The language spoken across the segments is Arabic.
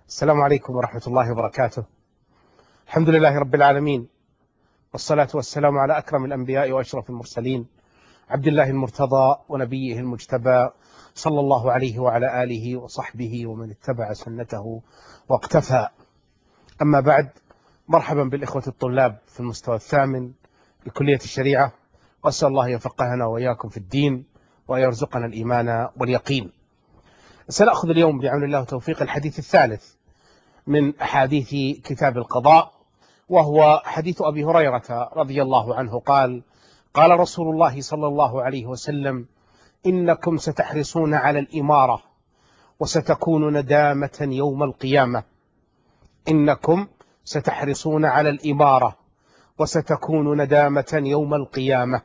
السلام عليكم ورحمة الله وبركاته. الحمد لله رب العالمين، والصلاة والسلام على أكرم الأنبياء وأشرف المرسلين، عبد الله المرتضى ونبيه المجتبى، صلى الله عليه وعلى آله وصحبه ومن اتبع سنته واقتفى. أما بعد، مرحبا بالإخوة الطلاب في المستوى الثامن بكلية الشريعة، وأسأل الله يفقهنا وإياكم في الدين ويرزقنا الإيمان واليقين. سنأخذ اليوم بعون الله وتوفيق الحديث الثالث من أحاديث كتاب القضاء، وهو حديث أبي هريرة رضي الله عنه قال: قال رسول الله صلى الله عليه وسلم: إنكم ستحرصون على الإمارة وستكون ندامة يوم القيامة. إنكم ستحرصون على الإمارة وستكون ندامة يوم القيامة،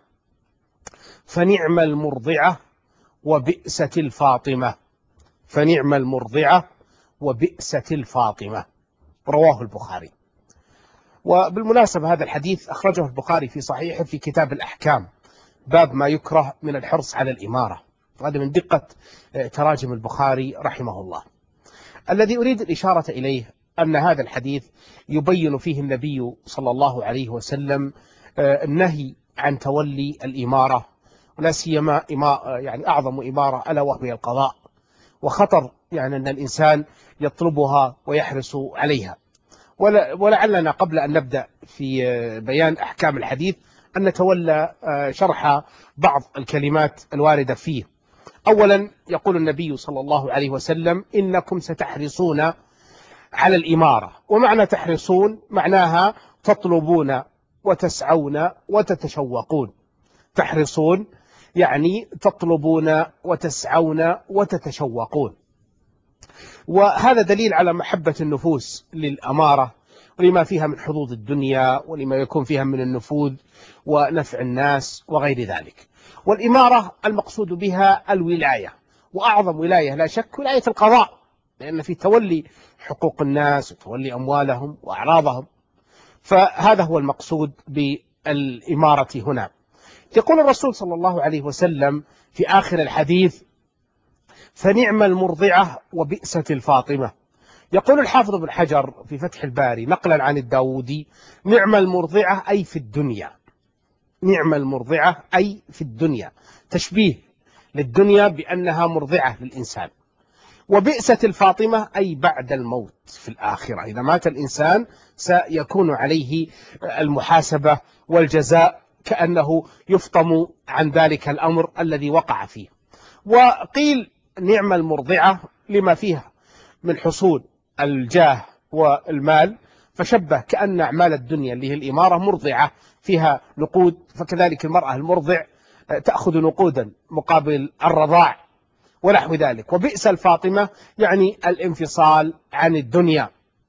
فنعم المرضعة وبئست الفاطمة. فنعم المرضعة وبئست الفاطمة. رواه البخاري. وبالمناسبة هذا الحديث أخرجه البخاري في صحيحه في كتاب الأحكام، باب ما يكره من الحرص على الإمارة. هذا من دقة تراجم البخاري رحمه الله. الذي أريد الإشارة إليه أن هذا الحديث يبين فيه النبي صلى الله عليه وسلم النهي عن تولي الإمارة، ولا سيما يعني أعظم إمارة ألا وهي القضاء، وخطر يعني أن الإنسان يطلبها ويحرص عليها. ولعلنا قبل أن نبدأ في بيان أحكام الحديث أن نتولى شرح بعض الكلمات الواردة فيه. أولا، يقول النبي صلى الله عليه وسلم: إنكم ستحرصون على الإمارة. ومعنى تحرصون معناها تطلبون وتسعون وتتشوقون. تحرصون يعني تطلبون وتسعون وتتشوقون، وهذا دليل على محبة النفوس للأمارة ولما فيها من حظوظ الدنيا ولما يكون فيها من النفوذ ونفع الناس وغير ذلك. والإمارة المقصود بها الولاية، وأعظم ولاية لا شك ولاية القضاء، لأن في تولي حقوق الناس وتولي أموالهم وأعراضهم، فهذا هو المقصود بالإمارة هنا. يقول الرسول صلى الله عليه وسلم في آخر الحديث: فنعم المرضعة وبئست الفاطمة. يقول الحافظ بن حجر في فتح الباري نقلا عن الداودي: نعم المرضعة أي في الدنيا. نعم المرضعة أي في الدنيا، تشبيه للدنيا بأنها مرضعة للإنسان. وبئست الفاطمة أي بعد الموت في الآخرة، إذا مات الإنسان سيكون عليه المحاسبة والجزاء، كأنه يفطم عن ذلك الأمر الذي وقع فيه. وقيل نعم المرضعة لما فيها من حصول الجاه والمال، فشبه كأن أعمال الدنيا اللي هي الإمارة مرضعة فيها نقود، فكذلك المرأة المرضع تأخذ نقودا مقابل الرضاع ونحو ذلك. وبئس الفاطمة يعني الانفصال عن الدنيا،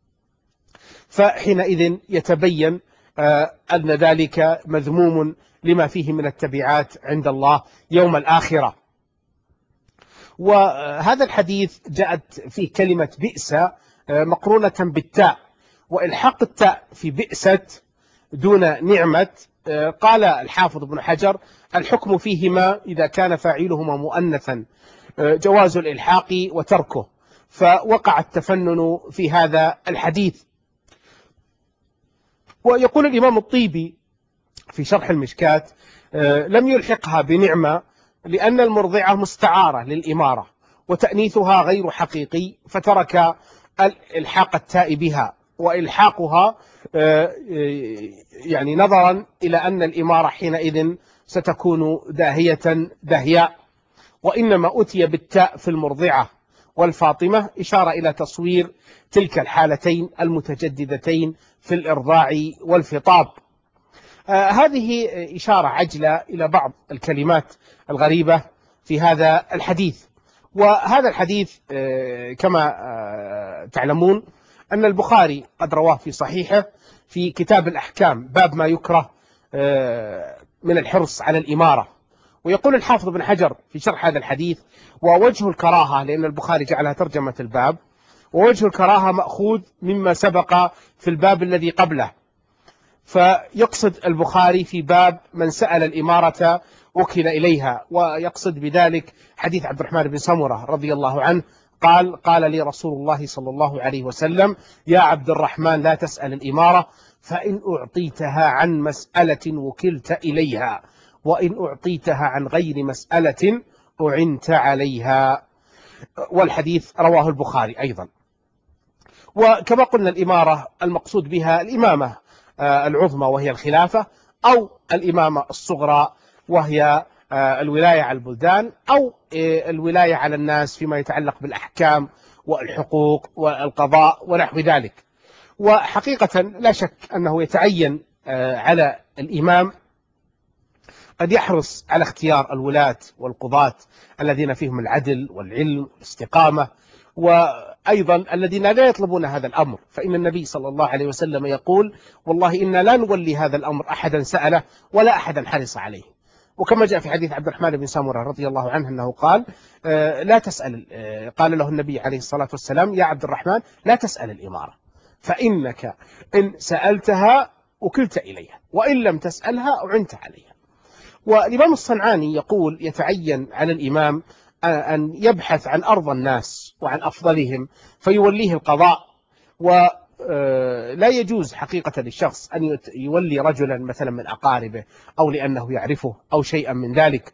فحينئذ يتبين أن ذلك مذموم لما فيه من التبعات عند الله يوم الآخرة. وهذا الحديث جاءت فيه كلمة بئس مقرونة بالتاء، وإلحاق التاء في بئست دون نعمة. قال الحافظ ابن حجر: الحكم فيهما إذا كان فاعلهما مؤنثا جواز الإلحاق وتركه، فوقع التفنن في هذا الحديث. ويقول الإمام الطيبي في شرح المشكاة: لم يلحقها بنعمة لأن المرضعة مستعارة للإمارة وتأنيثها غير حقيقي، فترك الإلحاق التاء بها، وإلحاقها يعني نظرا إلى أن الإمارة حينئذ ستكون داهية دهياء. وإنما أتي بالتاء في المرضعة والفاطمة إشارة إلى تصوير تلك الحالتين المتجددتين في الإرضاع والفطاب. هذه إشارة عجلة إلى بعض الكلمات الغريبة في هذا الحديث. وهذا الحديث كما تعلمون أن البخاري قد رواه في صحيحه في كتاب الأحكام، باب ما يكره من الحرص على الإمارة. ويقول الحافظ بن حجر في شرح هذا الحديث: ووجه الكراهة، لأن البخاري جعلها ترجمة الباب، ووجه الكراهة مأخوذ مما سبق في الباب الذي قبله. فيقصد البخاري في باب من سأل الإمارة وكل إليها، ويقصد بذلك حديث عبد الرحمن بن سمرة رضي الله عنه قال لي رسول الله صلى الله عليه وسلم: يا عبد الرحمن، لا تسأل الإمارة، فإن أعطيتها عن مسألة وكلت إليها، وإن أعطيتها عن غير مسألة أعنت عليها. والحديث رواه البخاري أيضا. وكما قلنا، الإمارة المقصود بها الإمامة العظمى وهي الخلافة، أو الإمامة الصغرى وهي الولاية على البلدان، أو الولاية على الناس فيما يتعلق بالأحكام والحقوق والقضاء ونحو ذلك. وحقيقة لا شك أنه يتعين على الإمام أن يحرص على اختيار الولاة والقضاة الذين فيهم العدل والعلم والاستقامة، وأيضا الذين لا يطلبون هذا الأمر. فإن النبي صلى الله عليه وسلم يقول: والله إنا لا نولي هذا الأمر أحدا سأله ولا أحدا حرص عليه. وكما جاء في حديث عبد الرحمن بن سامورة رضي الله عنه أنه قال: لا تسأل، قال له النبي عليه الصلاة والسلام: يا عبد الرحمن، لا تسأل الإمارة، فإنك إن سألتها وكلت إليها، وإن لم تسألها أعنت عليها. والإمام الصنعاني يقول: يتعين على الإمام أن يبحث عن أرض الناس وعن أفضلهم فيوليه القضاء. ولا يجوز حقيقة للشخص أن يولي رجلا مثلا من أقاربه أو لأنه يعرفه أو شيئا من ذلك.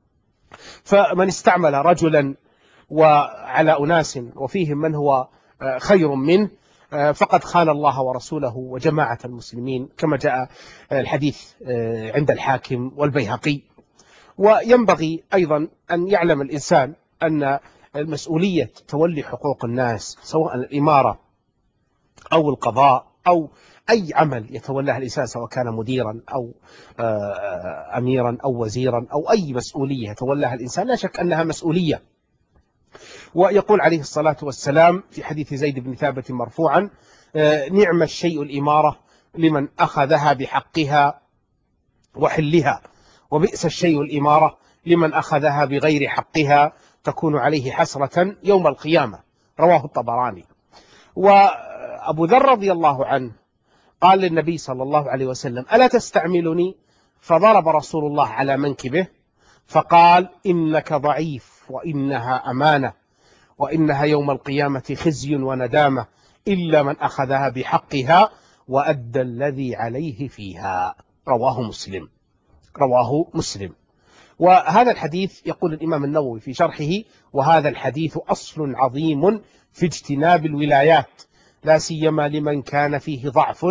فمن استعمل رجلا وعلى أناس وفيهم من هو خير منه فقد خان الله ورسوله وجماعة المسلمين، كما جاء الحديث عند الحاكم والبيهقي. وينبغي أيضا أن يعلم الإنسان أن المسؤولية تولي حقوق الناس، سواء الإمارة أو القضاء أو أي عمل يتولاه الإنسان، سواء كان مديرا أو أميرا أو وزيرا أو أي مسؤولية يتولاها الإنسان، لا شك أنها مسؤولية. ويقول عليه الصلاة والسلام في حديث زيد بن ثابت مرفوعا: نعم الشيء الإمارة لمن أخذها بحقها وحلها، وبئس الشيء الإمارة لمن أخذها بغير حقها تكون عليه حسرة يوم القيامة. رواه الطبراني. وأبو ذر رضي الله عنه قال للنبي صلى الله عليه وسلم: ألا تستعملني؟ فضرب رسول الله على منكبه فقال: إنك ضعيف، وإنها أمانة، وإنها يوم القيامة خزي وندامة، إلا من أخذها بحقها وأدى الذي عليه فيها. رواه مسلم. رواه مسلم. وهذا الحديث يقول الإمام النووي في شرحه: وهذا الحديث أصل عظيم في اجتناب الولايات، لا سيما لمن كان فيه ضعف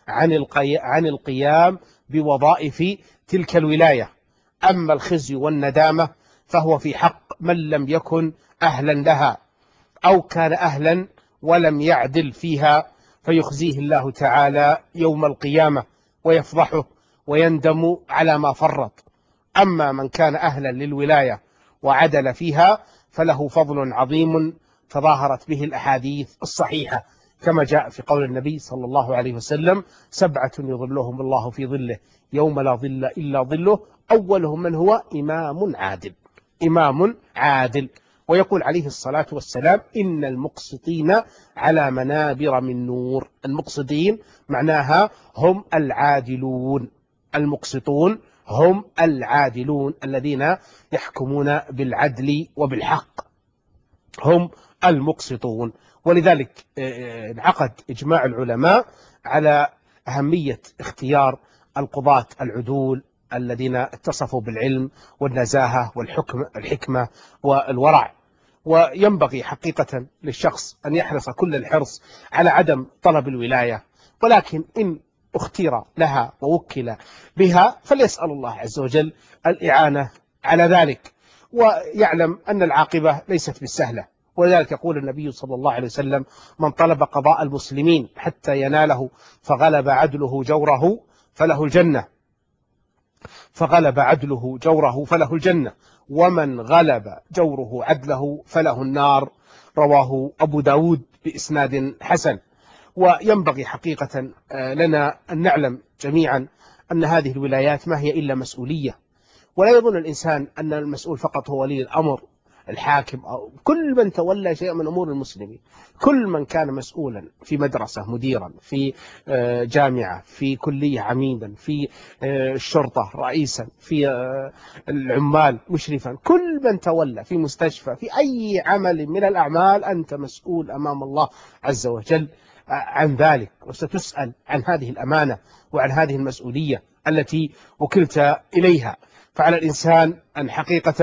عن القيام بوظائف تلك الولاية. أما الخزي والندامة فهو في حق من لم يكن أهلا لها، أو كان أهلا ولم يعدل فيها، فيخزيه الله تعالى يوم القيامة ويفضحه ويندم على ما فرط. أما من كان أهلا للولاية وعدل فيها فله فضل عظيم تظاهرت به الأحاديث الصحيحة، كما جاء في قول النبي صلى الله عليه وسلم: 7 يظلهم الله في ظله يوم لا ظل إلا ظله، أولهم من هو إمام عادل. إمام عادل. ويقول عليه الصلاة والسلام: إن المقسطين على منابر من نور. المقسطين معناها هم العادلون، المقسطون هم العادلون الذين يحكمون بالعدل وبالحق، هم المقسطون. ولذلك انعقد إجماع العلماء على أهمية اختيار القضاة العدول الذين اتصفوا بالعلم والنزاهة والحكمة والورع. وينبغي حقيقة للشخص أن يحرص كل الحرص على عدم طلب الولاية، ولكن إن اختير لها ووكل بها فليسأل الله عز وجل الإعانة على ذلك، ويعلم أن العاقبة ليست بالسهلة. ولذلك يقول النبي صلى الله عليه وسلم: من طلب قضاء المسلمين حتى يناله فغلب عدله جوره فله الجنة، فغلب عدله جوره فله الجنة، ومن غلب جوره عدله فله النار. رواه أبو داود بإسناد حسن. وينبغي حقيقة لنا أن نعلم جميعا أن هذه الولايات ما هي إلا مسؤولية، ولا يظن الإنسان أن المسؤول فقط هو ولي الأمر الحاكم أو كل من تولى شيء من أمور المسلمين، كل من كان مسؤولا في مدرسة مديرا، في جامعة، في كلية عميدا، في الشرطة رئيسا، في العمال مشرفا، كل من تولى في مستشفى، في أي عمل من الأعمال أنت مسؤول أمام الله عز وجل عن ذلك، وستسأل عن هذه الأمانة وعن هذه المسؤولية التي وكلت إليها. فعلى الإنسان أن حقيقة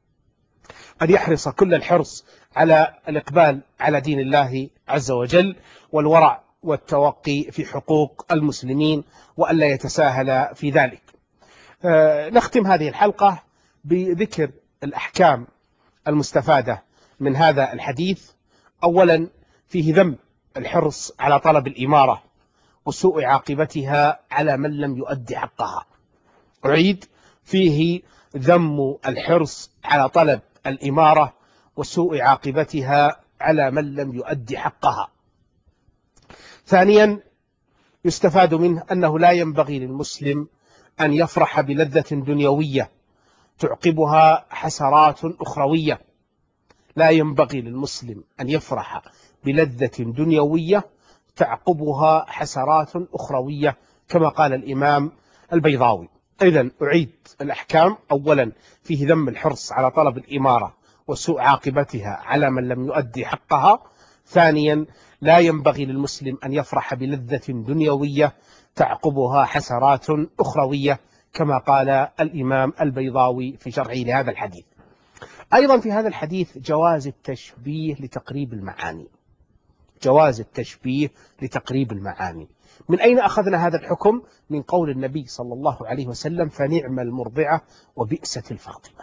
أن يحرص كل الحرص على الإقبال على دين الله عز وجل، والورع والتوقي في حقوق المسلمين، وألا يتساهل في ذلك. نختم هذه الحلقة بذكر الأحكام المستفادة من هذا الحديث. أولا، فيه ذم الحرص على طلب الإمارة وسوء عاقبتها على من لم يؤدي حقها. أعيد: فيه ذم الحرص على طلب الإمارة وسوء عاقبتها على من لم يؤدي حقها. ثانيا، يستفاد منه أنه لا ينبغي للمسلم أن يفرح بلذة دنيوية تعقبها حسرات أخروية. لا ينبغي للمسلم أن يفرح بلذة دنيوية تعقبها حسرات أخروية، كما قال الإمام البيضاوي. إذن أعيد الأحكام: أولا، فيه ذم الحرص على طلب الإمارة وسوء عاقبتها على من لم يؤدي حقها. ثانيا، لا ينبغي للمسلم أن يفرح بلذة دنيوية تعقبها حسرات أخروية، كما قال الإمام البيضاوي في شرحه لهذا الحديث. أيضا في هذا الحديث جواز التشبيه لتقريب المعاني. جواز التشبيه لتقريب المعاني. من أين أخذنا هذا الحكم؟ من قول النبي صلى الله عليه وسلم: فنعم المرضعة وبئست الفاطمة.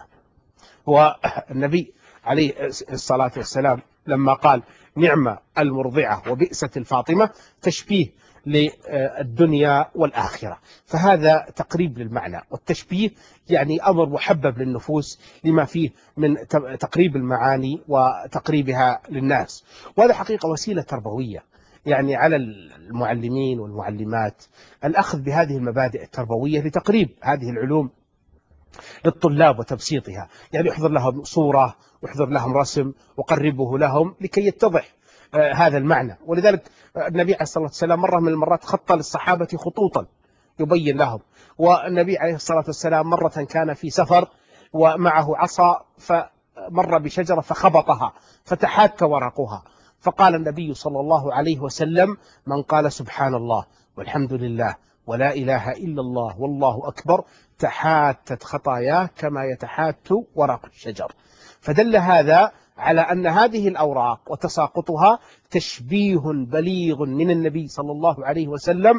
والنبي عليه الصلاة والسلام لما قال نعم المرضعة وبئست الفاطمة تشبيه للدنيا والآخرة، فهذا تقريب للمعنى، والتشبيه يعني أمر محبب للنفوس لما فيه من تقريب المعاني وتقريبها للناس. وهذا حقيقة وسيلة تربوية، يعني على المعلمين والمعلمات الأخذ بهذه المبادئ التربوية لتقريب هذه العلوم للطلاب وتبسيطها. يعني يحضر لهم صورة ويحضر لهم رسم وقربه لهم لكي يتضح هذا المعنى. ولذلك النبي عليه الصلاة والسلام مرة من المرات خط للصحابة خطوطا يبين لهم. والنبي عليه الصلاة والسلام مرة كان في سفر ومعه عصا، فمر بشجرة فخبطها فتحات ورقها، فقال النبي صلى الله عليه وسلم: من قال سبحان الله والحمد لله ولا إله إلا الله والله أكبر تحاتت خطاياه كما يتحات ورق الشجر. فدل هذا على أن هذه الأوراق وتساقطها تشبيه بليغ من النبي صلى الله عليه وسلم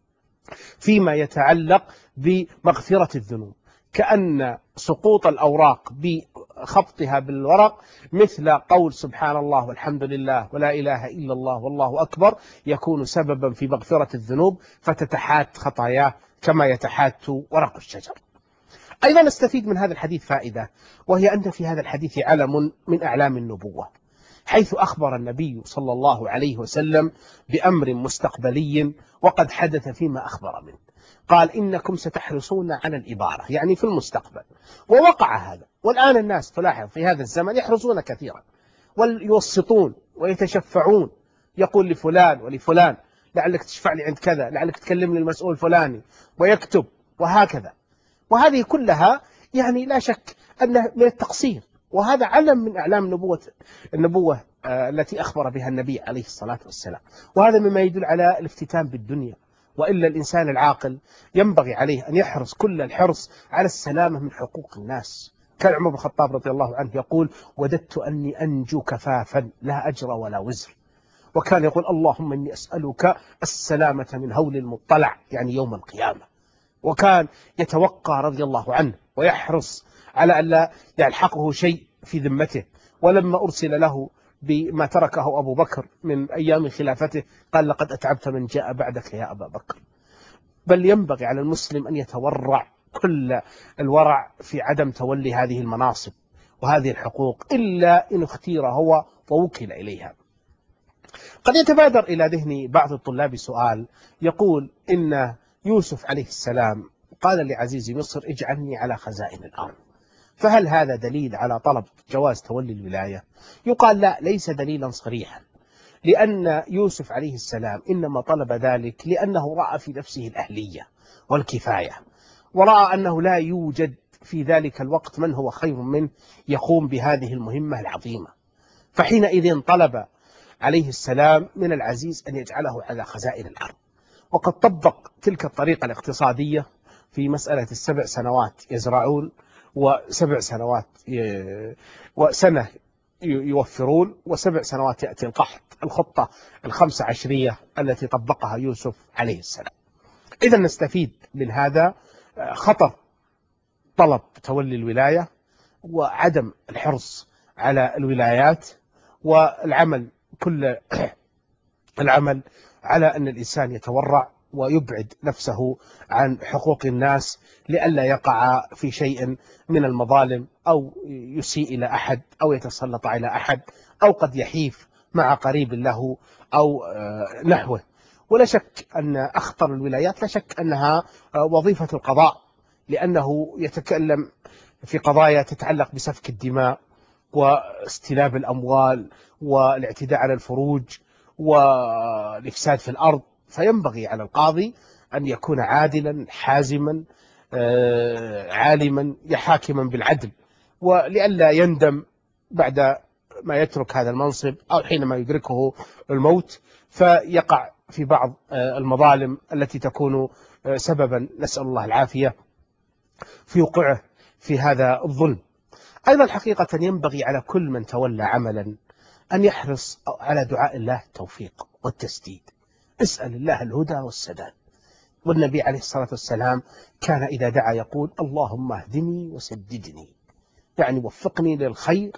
فيما يتعلق بمغفرة الذنوب، كأن سقوط الأوراق بخبطها بالورق مثل قول سبحان الله والحمد لله ولا إله إلا الله والله أكبر يكون سببا في مغفرة الذنوب فتتحات خطاياه كما يتحات ورق الشجر. أيضا نستفيد من هذا الحديث فائدة، وهي أن في هذا الحديث علم من أعلام النبوة، حيث أخبر النبي صلى الله عليه وسلم بأمر مستقبلي وقد حدث فيما أخبر منه. قال: إنكم ستحرصون على الإبارة، يعني في المستقبل، ووقع هذا. والآن الناس تلاحظ في هذا الزمن يحرصون كثيرا ويوسطون ويتشفعون، يقول لفلان ولفلان لعلك تشفع لي عند كذا، لعلك تكلمني المسؤول الفلاني، ويكتب وهكذا. وهذه كلها يعني لا شك أنه من التقصير، وهذا علم من أعلام النبوة التي أخبر بها النبي عليه الصلاة والسلام. وهذا مما يدل على الافتتان بالدنيا. وإلا الإنسان العاقل ينبغي عليه أن يحرص كل الحرص على السلامة من حقوق الناس. كان عمر بن الخطاب رضي الله عنه يقول: وددت أني أنجو كفافا لا أجر ولا وزر. وكان يقول: اللهم إني أسألك السلامة من هول المطلع، يعني يوم القيامة. وكان يتوقع رضي الله عنه ويحرص على أن لا يلحقه شيء في ذمته. ولما أرسل له بما تركه أبو بكر من أيام خلافته قال: لقد أتعبت من جاء بعدك يا أبا بكر. بل ينبغي على المسلم أن يتورع كل الورع في عدم تولي هذه المناصب وهذه الحقوق إلا إن اختير هو ووكل إليها. قد يتبادر إلى ذهن بعض الطلاب سؤال يقول: إن يوسف عليه السلام قال لعزيز مصر: اجعلني على خزائن الأرض، فهل هذا دليل على طلب جواز تولي الولاية؟ يقال لا، ليس دليلا صريحا، لأن يوسف عليه السلام إنما طلب ذلك لأنه رأى في نفسه الأهلية والكفاية، ورأى أنه لا يوجد في ذلك الوقت من هو خير منه يقوم بهذه المهمة العظيمة. فحينئذ طلب عليه السلام من العزيز أن يجعله على خزائن الأرض، وقد طبق تلك الطريقة الاقتصادية في مسألة ال7 سنوات يزرعون، و7 سنوات وسنة يوفرون، و7 سنوات يأتي القحط، الخطة ال15 التي طبقها يوسف عليه السلام. إذا نستفيد من هذا خطر طلب تولي الولاية، وعدم الحرص على الولايات، والعمل كل العمل على أن الإنسان يتورع ويبعد نفسه عن حقوق الناس، لئلا يقع في شيء من المظالم، أو يسيء إلى أحد، أو يتسلط على أحد، أو قد يحيف مع قريب له أو نحوه. ولا شك أن أخطر الولايات لا شك أنها وظيفة القضاء، لأنه يتكلم في قضايا تتعلق بسفك الدماء واستلاب الأموال والاعتداء على الفروج والإفساد في الأرض. فينبغي على القاضي أن يكون عادلا حازما عالما حاكما بالعدل، ولئلا يندم بعد ما يترك هذا المنصب أو حينما يدركه الموت، فيقع في بعض المظالم التي تكون سببا، نسأل الله العافية، في وقوعه في هذا الظلم. أيضا حقيقة ينبغي على كل من تولى عملا أن يحرص على دعاء الله التوفيق والتسديد. اسأل الله الهدى والسداد. والنبي عليه الصلاة والسلام كان إذا دعا يقول اللهم اهدني وسددني، يعني وفقني للخير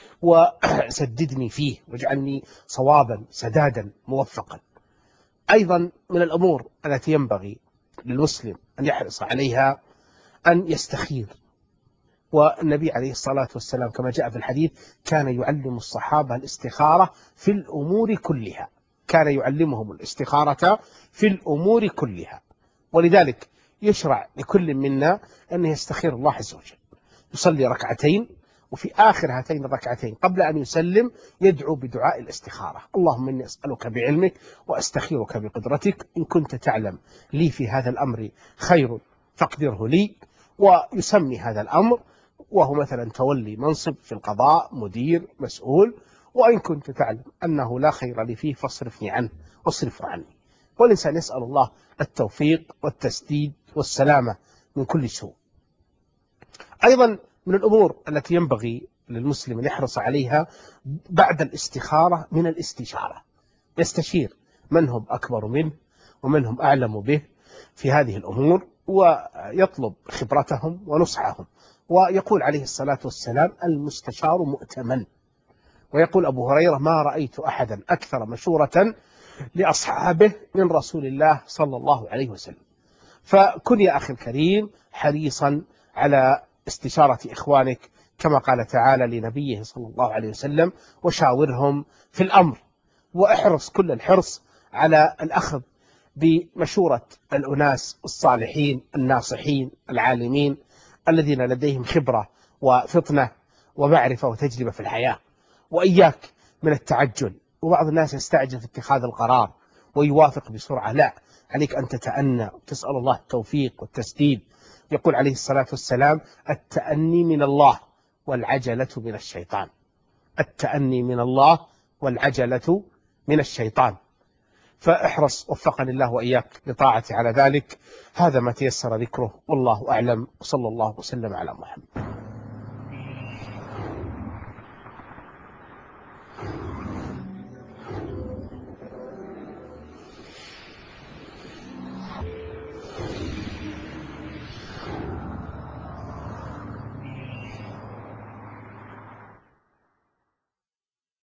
وسددني فيه، واجعلني صوابا سدادا موفقا. أيضا من الأمور التي ينبغي للمسلم أن يحرص عليها أن يستخير. والنبي عليه الصلاة والسلام كما جاء في الحديث كان يعلم الصحابة الاستخارة في الأمور كلها، كان يعلمهم الاستخارة في الأمور كلها. ولذلك يشرع لكل منا أن يستخير الله عز وجل، يصلي ركعتين، وفي آخر هاتين الركعتين قبل أن يسلم يدعو بدعاء الاستخارة: اللهم إني أسألك بعلمك وأستخيرك بقدرتك، إن كنت تعلم لي في هذا الأمر خير فاقدره لي. ويسمي هذا الأمر وهو مثلا تولي منصب في القضاء، مدير، مسؤول: وإن كنت تعلم أنه لا خير لي فيه فاصرفني عنه واصرفه عني. والإنسان يسأل الله التوفيق والتسديد والسلامة من كل سوء. أيضا من الأمور التي ينبغي للمسلم أن يحرص عليها بعد الاستخارة من الاستشارة، يستشير من هم أكبر منه ومن هم أعلم به في هذه الأمور، ويطلب خبرتهم ونصحهم. ويقول عليه الصلاة والسلام المستشار مؤتمن. ويقول أبو هريرة ما رأيت أحدا أكثر مشورة لأصحابه من رسول الله صلى الله عليه وسلم. فكن يا أخي الكريم حريصا على استشارة إخوانك، كما قال تعالى لنبيه صلى الله عليه وسلم: وشاورهم في الأمر. واحرص كل الحرص على الأخذ بمشورة الأناس الصالحين الناصحين العالمين الذين لديهم خبرة وفطنة ومعرفة وتجربة في الحياة. وإياك من التعجل. وبعض الناس يستعجل في اتخاذ القرار ويوافق بسرعة، لا، عليك أن تتأنى وتسأل الله التوفيق والتسديد. يقول عليه الصلاة والسلام: التأني من الله والعجلة من الشيطان. التأني من الله والعجلة من الشيطان. فاحرص وفقني الله وإياك لطاعتي على ذلك. هذا ما تيسر ذكره، والله أعلم، وصلى الله وسلم على محمد.